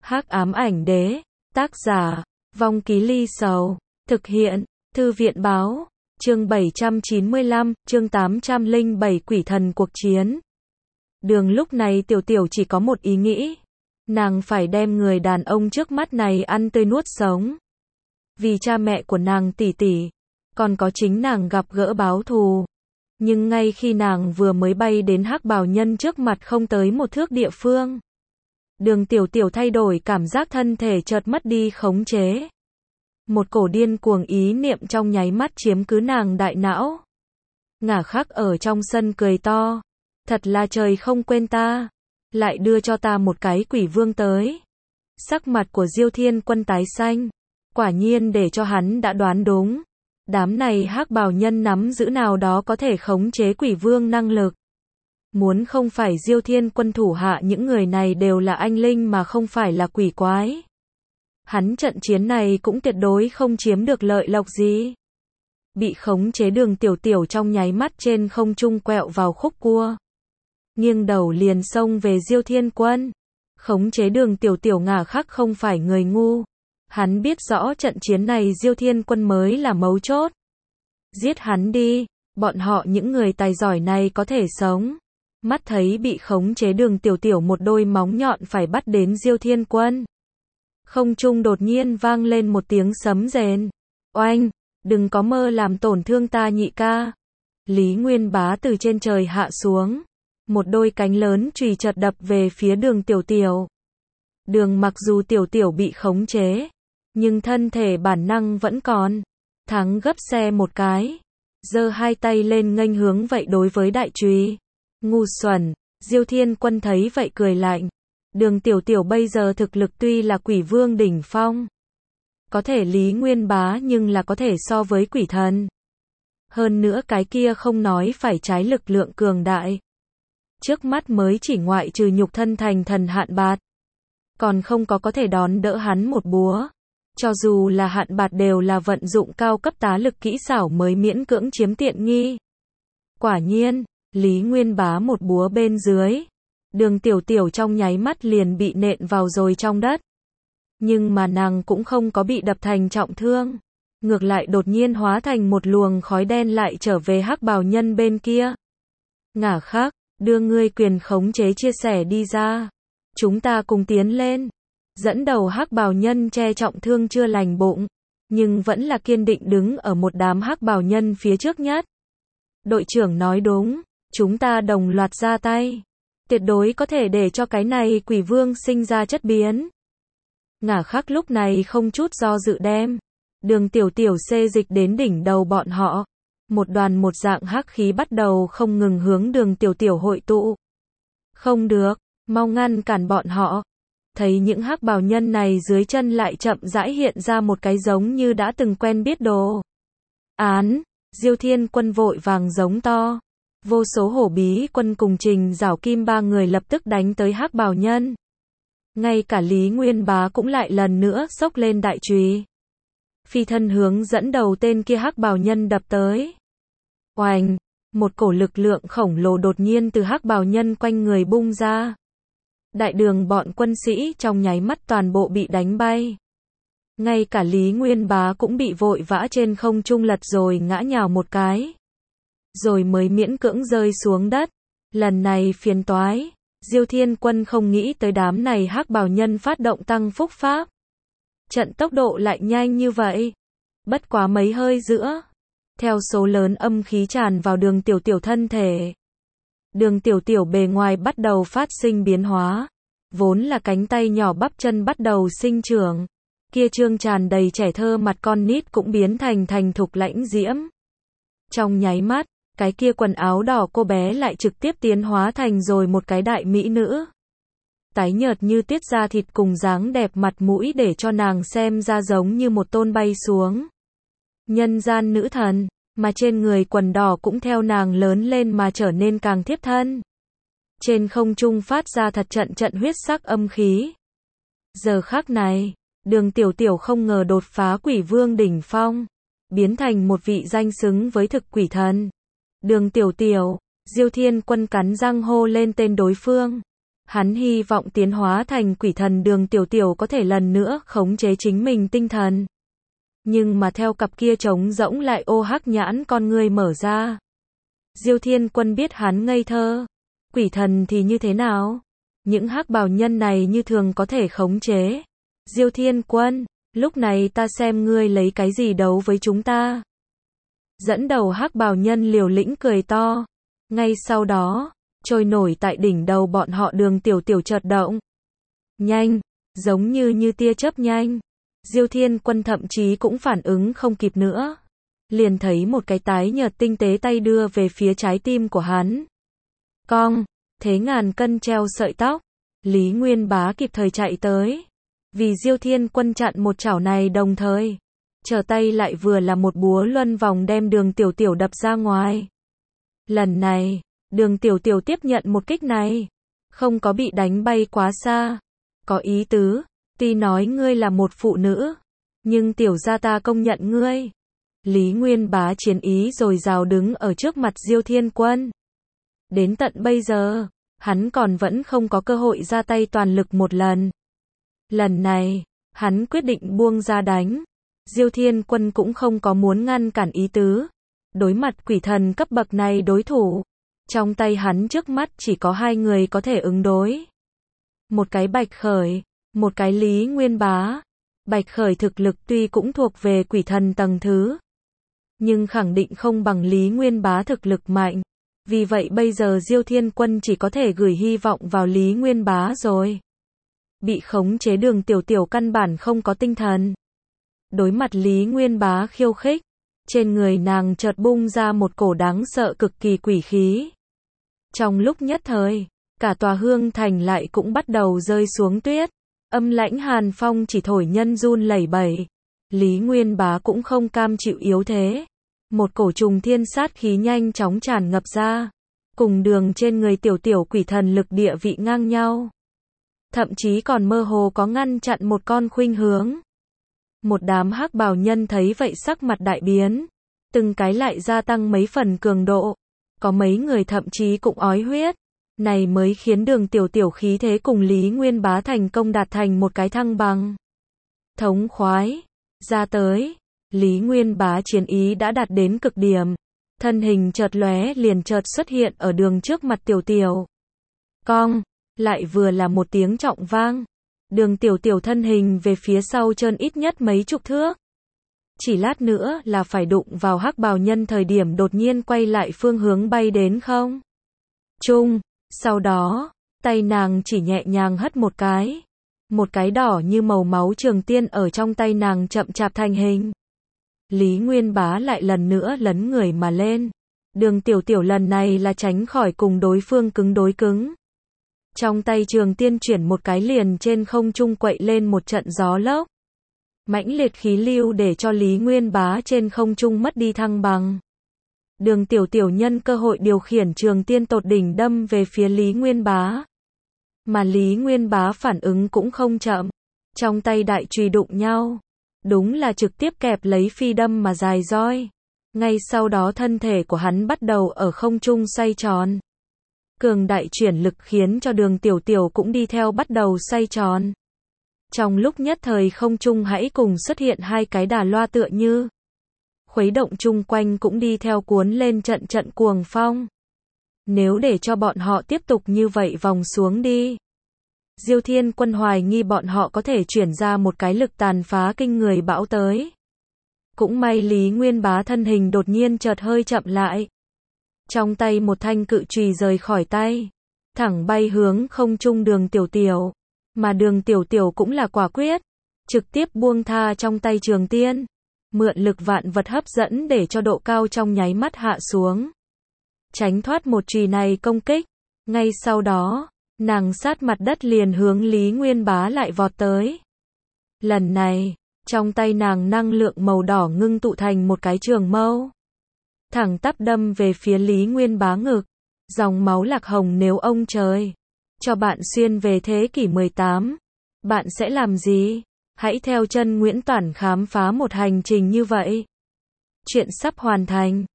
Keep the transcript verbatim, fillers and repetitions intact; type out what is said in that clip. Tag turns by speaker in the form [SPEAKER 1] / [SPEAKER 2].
[SPEAKER 1] Hắc ám ảnh đế, tác giả, Vong Ký Ly Sầu, thực hiện, Thư viện báo, chương bảy trăm chín mươi lăm, chương tám trăm lẻ bảy Quỷ thần cuộc chiến. Đường lúc này tiểu tiểu chỉ có một ý nghĩ, nàng phải đem người đàn ông trước mắt này ăn tươi nuốt sống. Vì cha mẹ của nàng tỷ tỷ, còn có chính nàng gặp gỡ báo thù. Nhưng ngay khi nàng vừa mới bay đến hắc bào nhân trước mặt không tới một thước địa phương, Đường tiểu tiểu thay đổi cảm giác thân thể chợt mất đi khống chế. Một cổ điên cuồng ý niệm trong nháy mắt chiếm cứ nàng đại não. Ngả khắc ở trong sân cười to. Thật là trời không quên ta. Lại đưa cho ta một cái quỷ vương tới. Sắc mặt của Diêu Thiên Quân tái xanh. Quả nhiên để cho hắn đã đoán đúng. Đám này hắc bào nhân nắm giữ nào đó có thể khống chế quỷ vương năng lực. Muốn không phải Diêu Thiên Quân thủ hạ những người này đều là anh linh mà không phải là quỷ quái. Hắn trận chiến này cũng tuyệt đối không chiếm được lợi lộc gì. Bị khống chế Đường tiểu tiểu trong nháy mắt trên không trung quẹo vào khúc cua. Nghiêng đầu liền xông về Diêu Thiên Quân. Khống chế Đường tiểu tiểu ngả khắc không phải người ngu. Hắn biết rõ trận chiến này Diêu Thiên Quân mới là mấu chốt. Giết hắn đi, bọn họ những người tài giỏi này có thể sống. Mắt thấy bị khống chế Đường tiểu tiểu một đôi móng nhọn phải bắt đến Diêu Thiên Quân. Không trung đột nhiên vang lên một tiếng sấm rền. Oanh, đừng có mơ làm tổn thương ta nhị ca. Lý Nguyên Bá từ trên trời hạ xuống. Một đôi cánh lớn chùy chật đập về phía Đường tiểu tiểu. Đường mặc dù tiểu tiểu bị khống chế, nhưng thân thể bản năng vẫn còn. Thắng gấp xe một cái. Giơ hai tay lên nghênh hướng vậy đối với đại chùy. Ngu xuẩn, Diêu Thiên Quân thấy vậy cười lạnh. Đường tiểu tiểu bây giờ thực lực tuy là quỷ vương đỉnh phong. Có thể Lý Nguyên Bá nhưng là có thể so với quỷ thần. Hơn nữa cái kia không nói phải trái lực lượng cường đại. Trước mắt mới chỉ ngoại trừ nhục thân thành thần hạn bạt. Còn không có có thể đón đỡ hắn một búa. Cho dù là hạn bạt đều là vận dụng cao cấp tá lực kỹ xảo mới miễn cưỡng chiếm tiện nghi. Quả nhiên, Lý Nguyên Bá một búa bên dưới. Đường tiểu tiểu trong nháy mắt liền bị nện vào rồi trong đất. Nhưng mà nàng cũng không có bị đập thành trọng thương. Ngược lại đột nhiên hóa thành một luồng khói đen lại trở về hắc bào nhân bên kia. Ngả khắc, đưa ngươi quyền khống chế chia sẻ đi ra. Chúng ta cùng tiến lên. Dẫn đầu hắc bào nhân che trọng thương chưa lành bụng. Nhưng vẫn là kiên định đứng ở một đám hắc bào nhân phía trước nhất. Đội trưởng nói đúng, chúng ta đồng loạt ra tay. Tuyệt đối có thể để cho cái này quỷ vương sinh ra chất biến. Ngả khắc lúc này không chút do dự đem. Đường tiểu tiểu xê dịch đến đỉnh đầu bọn họ. Một đoàn một dạng hắc khí bắt đầu không ngừng hướng đường tiểu tiểu hội tụ. Không được, mau ngăn cản bọn họ. Thấy những hắc bào nhân này dưới chân lại chậm rãi hiện ra một cái giống như đã từng quen biết đồ án. Diêu Thiên Quân vội vàng giống to. Vô số hổ bí quân cùng Trình Giảo Kim ba người lập tức đánh tới hắc bào nhân. Ngay cả Lý Nguyên Bá cũng lại lần nữa xốc lên đại chùy. Phi thân hướng dẫn đầu tên kia hắc bào nhân đập tới. Oanh, một cổ lực lượng khổng lồ đột nhiên từ hắc bào nhân quanh người bung ra. Đại đường bọn quân sĩ trong nháy mắt toàn bộ bị đánh bay. Ngay cả Lý Nguyên Bá cũng bị vội vã trên không trung lật rồi ngã nhào một cái. Rồi mới miễn cưỡng rơi xuống đất. Lần này phiền toái. Diêu Thiên Quân không nghĩ tới đám này hắc bào nhân phát động tăng phúc pháp. Trận tốc độ lại nhanh như vậy. Bất quá mấy hơi giữa. Theo số lớn âm khí tràn vào đường tiểu tiểu thân thể. Đường tiểu tiểu bề ngoài bắt đầu phát sinh biến hóa. Vốn là cánh tay nhỏ bắp chân bắt đầu sinh trưởng. Kia trương tràn đầy trẻ thơ mặt con nít cũng biến thành thành thục lãnh diễm. Trong nháy mắt, cái kia quần áo đỏ cô bé lại trực tiếp tiến hóa thành rồi một cái đại mỹ nữ. Tái nhợt như tiết da thịt cùng dáng đẹp mặt mũi để cho nàng xem ra giống như một tôn bay xuống. Nhân gian nữ thần, mà trên người quần đỏ cũng theo nàng lớn lên mà trở nên càng thiếp thân. Trên không trung phát ra thật trận trận huyết sắc âm khí. Giờ khắc này, Đường tiểu tiểu không ngờ đột phá quỷ vương đỉnh phong. Biến thành một vị danh xứng với thực quỷ thần. Đường tiểu tiểu, Diêu Thiên Quân cắn răng hô lên tên đối phương. Hắn hy vọng tiến hóa thành quỷ thần Đường Tiểu Tiểu có thể lần nữa khống chế chính mình tinh thần. Nhưng mà theo cặp kia trống rỗng lại ô hắc nhãn con ngươi mở ra. Diêu Thiên Quân biết hắn ngây thơ. Quỷ thần thì như thế nào? Những hắc bào nhân này như thường có thể khống chế. Diêu Thiên Quân, lúc này ta xem ngươi lấy cái gì đấu với chúng ta. Dẫn đầu hắc bào nhân liều lĩnh cười to. Ngay sau đó, trôi nổi tại đỉnh đầu bọn họ Đường Tiểu Tiểu chợt động. Nhanh, giống như như tia chớp nhanh. Diêu Thiên Quân thậm chí cũng phản ứng không kịp nữa. Liền thấy một cái tái nhợt tinh tế tay đưa về phía trái tim của hắn. Cong, thế ngàn cân treo sợi tóc. Lý Nguyên Bá kịp thời chạy tới. Vì Diêu Thiên Quân chặn một chảo này đồng thời. Trở tay lại vừa là một búa luân vòng đem Đường Tiểu Tiểu đập ra ngoài. Lần này, Đường Tiểu Tiểu tiếp nhận một kích này. Không có bị đánh bay quá xa. Có ý tứ, tuy nói ngươi là một phụ nữ. Nhưng tiểu gia ta công nhận ngươi. Lý Nguyên Bá chiến ý rồi rào đứng ở trước mặt Diêu Thiên Quân. Đến tận bây giờ, hắn còn vẫn không có cơ hội ra tay toàn lực một lần. Lần này, hắn quyết định buông ra đánh. Diêu Thiên Quân cũng không có muốn ngăn cản ý tứ. Đối mặt quỷ thần cấp bậc này đối thủ. Trong tay hắn trước mắt chỉ có hai người có thể ứng đối. Một cái Bạch Khởi, một cái Lý Nguyên Bá. Bạch Khởi thực lực tuy cũng thuộc về quỷ thần tầng thứ. Nhưng khẳng định không bằng Lý Nguyên Bá thực lực mạnh. Vì vậy bây giờ Diêu Thiên Quân chỉ có thể gửi hy vọng vào Lý Nguyên Bá rồi. Bị khống chế Đường Tiểu Tiểu căn bản không có tinh thần. Đối mặt Lý Nguyên Bá khiêu khích. Trên người nàng chợt bung ra một cổ đáng sợ cực kỳ quỷ khí. Trong lúc nhất thời, cả tòa hương thành lại cũng bắt đầu rơi xuống tuyết. Âm lãnh hàn phong chỉ thổi nhân run lẩy bẩy. Lý Nguyên Bá cũng không cam chịu yếu thế. Một cổ trùng thiên sát khí nhanh chóng tràn ngập ra. Cùng Đường trên người Tiểu Tiểu quỷ thần lực địa vị ngang nhau. Thậm chí còn mơ hồ có ngăn chặn một con khuynh hướng. Một đám hắc bào nhân thấy vậy sắc mặt đại biến. Từng cái lại gia tăng mấy phần cường độ. Có mấy người thậm chí cũng ói huyết. Này mới khiến Đường Tiểu Tiểu khí thế cùng Lý Nguyên Bá thành công đạt thành một cái thăng bằng. Thống khoái. Ra tới. Lý Nguyên Bá chiến ý đã đạt đến cực điểm. Thân hình chợt lóe liền chợt xuất hiện ở Đường trước mặt Tiểu Tiểu. Cong. Lại vừa là một tiếng trọng vang. Đường Tiểu Tiểu thân hình về phía sau trơn ít nhất mấy chục thước. Chỉ lát nữa là phải đụng vào hắc bào nhân thời điểm đột nhiên quay lại phương hướng bay đến không. Trung. Sau đó, tay nàng chỉ nhẹ nhàng hất một cái. Một cái đỏ như màu máu trường tiên ở trong tay nàng chậm chạp thành hình. Lý Nguyên Bá lại lần nữa lấn người mà lên. Đường Tiểu Tiểu lần này là tránh khỏi cùng đối phương cứng đối cứng. Trong tay trường tiên chuyển một cái liền trên không trung quậy lên một trận gió lốc. Mãnh liệt khí lưu để cho Lý Nguyên Bá trên không trung mất đi thăng bằng. Đường Tiểu Tiểu nhân cơ hội điều khiển trường tiên tột đỉnh đâm về phía Lý Nguyên Bá. Mà Lý Nguyên Bá phản ứng cũng không chậm. Trong tay đại chùy đụng nhau. Đúng là trực tiếp kẹp lấy phi đâm mà dài roi. Ngay sau đó thân thể của hắn bắt đầu ở không trung xoay tròn. Cường đại chuyển lực khiến cho Đường Tiểu Tiểu cũng đi theo bắt đầu xoay tròn. Trong lúc nhất thời không trung hãy cùng xuất hiện hai cái đà loa tựa như. Khuấy động chung quanh cũng đi theo cuốn lên trận trận cuồng phong. Nếu để cho bọn họ tiếp tục như vậy vòng xuống đi. Diêu Thiên Quân hoài nghi bọn họ có thể chuyển ra một cái lực tàn phá kinh người bão tới. Cũng may Lý Nguyên Bá thân hình đột nhiên chợt hơi chậm lại. Trong tay một thanh cự chùy rời khỏi tay. Thẳng bay hướng không trung Đường Tiểu Tiểu. Mà Đường Tiểu Tiểu cũng là quả quyết. Trực tiếp buông tha trong tay trường tiên. Mượn lực vạn vật hấp dẫn để cho độ cao trong nháy mắt hạ xuống. Tránh thoát một chùy này công kích. Ngay sau đó, nàng sát mặt đất liền hướng Lý Nguyên Bá lại vọt tới. Lần này, trong tay nàng năng lượng màu đỏ ngưng tụ thành một cái trường mâu. Thẳng tắp đâm về phía Lý Nguyên Bá ngực. Dòng máu lạc hồng nếu ông trời cho bạn xuyên về thế kỷ mười tám. Bạn sẽ làm gì? Hãy theo chân Nguyễn Toản khám phá một hành trình như vậy. Chuyện sắp hoàn thành.